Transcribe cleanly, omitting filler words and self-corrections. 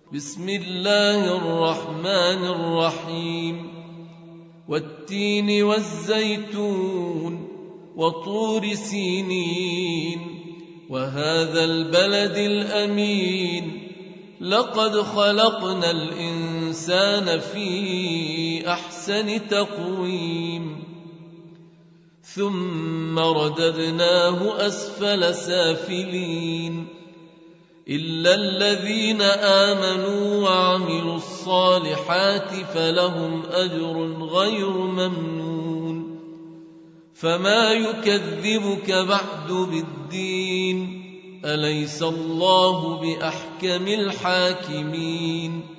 بسم الله الرحمن الرحيم والتين والزيتون وطور سينين وهذا البلد الأمين لقد خلقنا الإنسان في أحسن تقويم ثم رددناه أسفل سافلين إلا الذين آمنوا وعملوا الصالحات فلهم أجر غير ممنون فما يكذبك بعد بالدين أليس الله بأحكم الحاكمين